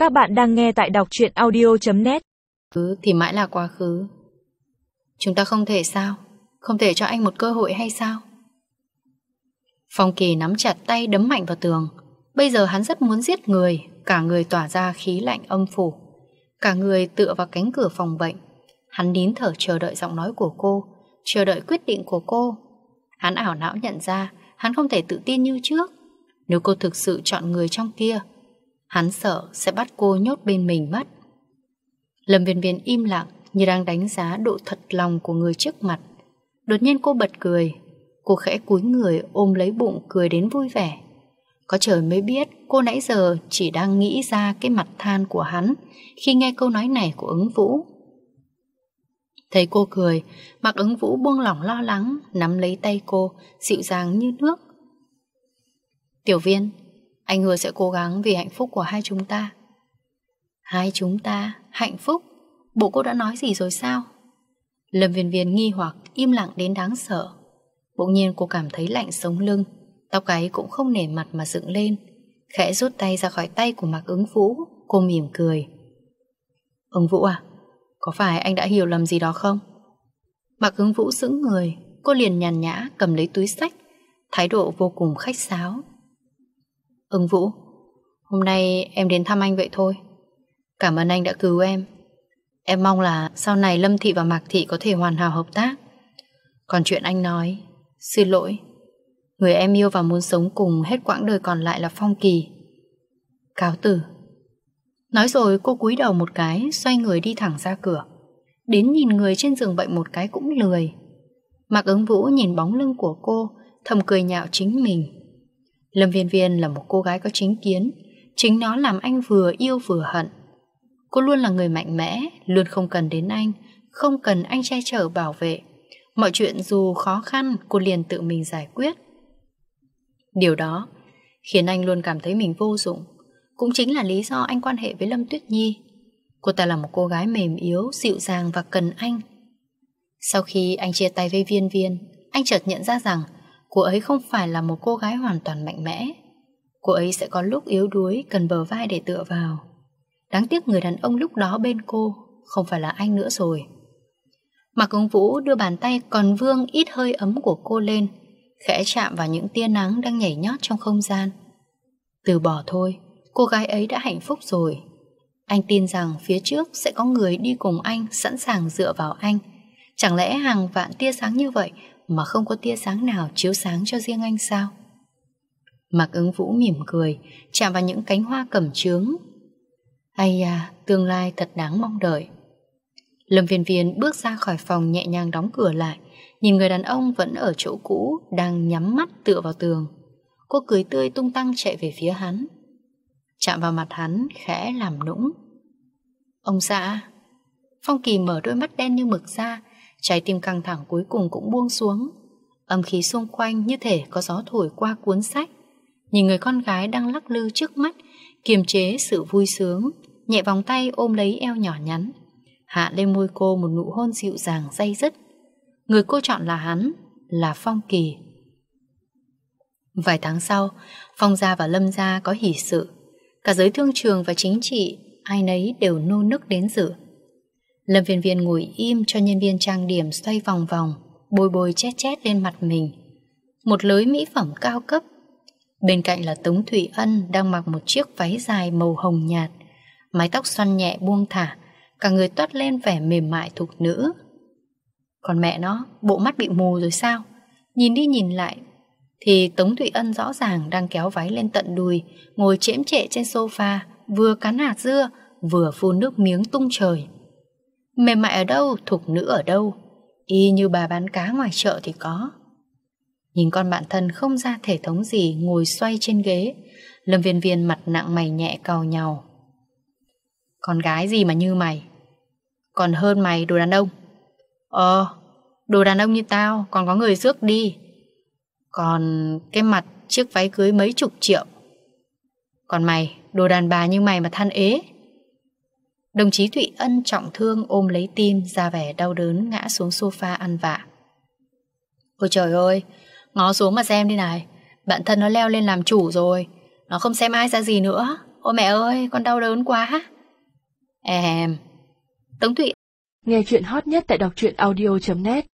Các bạn đang nghe tại đọc truyện audio.net. Thì mãi là quá khứ. Chúng ta không thể sao? Không thể cho anh một cơ hội hay sao? Phong Kỳ nắm chặt tay đấm mạnh vào tường. Bây giờ hắn rất muốn giết người. Cả người tỏa ra khí lạnh âm phủ. Cả người tựa vào cánh cửa phòng bệnh. Hắn nín thở chờ đợi giọng nói của cô, chờ đợi quyết định của cô. Hắn ảo não nhận ra hắn không thể tự tin như trước. Nếu cô thực sự chọn người trong kia, hắn sợ sẽ bắt cô nhốt bên mình mất. Lâm Viên Viên im lặng như đang đánh giá độ thật lòng của người trước mặt. Đột nhiên cô bật cười. Cô khẽ cúi người ôm lấy bụng cười đến vui vẻ. Có trời mới biết cô nãy giờ chỉ đang nghĩ ra cái mặt than của hắn khi nghe câu nói này của Ứng Vũ. Thấy cô cười, Mạc Ứng Vũ buông lỏng lo lắng, nắm lấy tay cô, dịu dàng như nước. Tiểu Viên, anh hứa sẽ cố gắng vì hạnh phúc của hai chúng ta. Hai chúng ta, hạnh phúc? Bộ cô đã nói gì rồi sao? Lâm Viên Viên nghi hoặc, im lặng đến đáng sợ. Bỗng nhiên cô cảm thấy lạnh sống lưng, tóc gáy cũng không nể mặt mà dựng lên. Khẽ rút tay ra khỏi tay của Mạc Ứng Vũ, cô mỉm cười. Ứng Vũ à, có phải anh đã hiểu lầm gì đó không? Mạc Ứng Vũ sững người, cô liền nhàn nhã cầm lấy túi xách, thái độ vô cùng khách sáo. Ứng Vũ, hôm nay em đến thăm anh vậy thôi. Cảm ơn anh đã cứu em. Em mong là sau này Lâm Thị và Mạc Thị có thể hoàn hảo hợp tác. Còn chuyện anh nói, xin lỗi. Người em yêu và muốn sống cùng hết quãng đời còn lại là Phong Kỳ. Cáo từ. Nói rồi cô cúi đầu một cái, xoay người đi thẳng ra cửa. Đến nhìn người trên giường bệnh một cái cũng lười. Mạc Ứng Vũ nhìn bóng lưng của cô, thầm cười nhạo chính mình. Lâm Viên Viên là một cô gái có chính kiến. Chính nó làm anh vừa yêu vừa hận. Cô luôn là người mạnh mẽ, luôn không cần đến anh, không cần anh che chở bảo vệ. Mọi chuyện dù khó khăn, cô liền tự mình giải quyết. Điều đó khiến anh luôn cảm thấy mình vô dụng. Cũng chính là lý do anh quan hệ với Lâm Tuyết Nhi. Cô ta là một cô gái mềm yếu, dịu dàng và cần anh. Sau khi anh chia tay với Viên Viên, anh chợt nhận ra rằng cô ấy không phải là một cô gái hoàn toàn mạnh mẽ. Cô ấy sẽ có lúc yếu đuối, cần bờ vai để tựa vào. Đáng tiếc người đàn ông lúc đó bên cô không phải là anh nữa rồi. Mạc Ứng Vũ đưa bàn tay còn vương ít hơi ấm của cô lên, khẽ chạm vào những tia nắng đang nhảy nhót trong không gian. Từ bỏ thôi, cô gái ấy đã hạnh phúc rồi. Anh tin rằng phía trước sẽ có người đi cùng anh, sẵn sàng dựa vào anh. Chẳng lẽ hàng vạn tia sáng như vậy mà không có tia sáng nào chiếu sáng cho riêng anh sao? Mạc Ứng Vũ mỉm cười, chạm vào những cánh hoa cẩm chướng. Ây da, tương lai thật đáng mong đợi. Lâm Viên Viên bước ra khỏi phòng nhẹ nhàng đóng cửa lại, nhìn người đàn ông vẫn ở chỗ cũ, đang nhắm mắt tựa vào tường. Cô cười tươi tung tăng chạy về phía hắn. Chạm vào mặt hắn, khẽ làm nũng. Ông xã. Phong Kỳ mở đôi mắt đen như mực ra, trái tim căng thẳng cuối cùng cũng buông xuống. Âm khí xung quanh như thể có gió thổi qua cuốn sách. Nhìn người con gái đang lắc lư trước mắt, kiềm chế sự vui sướng, nhẹ vòng tay ôm lấy eo nhỏ nhắn, hạ lên môi cô một nụ hôn dịu dàng day dứt. Người cô chọn là hắn, là Phong Kỳ. Vài tháng sau, Phong gia và Lâm gia có hỷ sự. Cả giới thương trường và chính trị, ai nấy đều nô nức đến dự. Lâm Viên Viên ngồi im cho nhân viên trang điểm xoay vòng vòng, bôi bôi chét chét lên mặt mình. Một lưới mỹ phẩm cao cấp. Bên cạnh là Tống Thủy Ân đang mặc một chiếc váy dài màu hồng nhạt, mái tóc xoăn nhẹ buông thả, cả người toát lên vẻ mềm mại thục nữ. Còn mẹ nó, bộ mắt bị mù rồi sao? Nhìn đi nhìn lại thì Tống Thủy Ân rõ ràng đang kéo váy lên tận đùi, ngồi chễm chệ trên sofa, vừa cắn hạt dưa, vừa phun nước miếng tung trời. Mềm mại ở đâu, thục nữ ở đâu? Y như bà bán cá ngoài chợ thì có. Nhìn con bạn thân không ra thể thống gì ngồi xoay trên ghế, Lâm Viên Viên mặt nặng mày nhẹ cau nhàu. Con gái gì mà như mày? Còn hơn mày đồ đàn ông. Đồ đàn ông như tao còn có người rước đi. Còn cái mặt chiếc váy cưới mấy chục triệu. Còn mày, đồ đàn bà như mày mà than ế. Đồng chí Thụy Ân trọng thương ôm lấy tim, ra vẻ đau đớn ngã xuống sofa ăn vạ. Ôi trời ơi, ngó xuống mà xem đi này. Bạn thân nó leo lên làm chủ rồi, nó không xem ai ra gì nữa. Ôi mẹ ơi, con đau đớn quá. Tống Thụy. Nghe chuyện hot nhất tại đọc truyện audio.net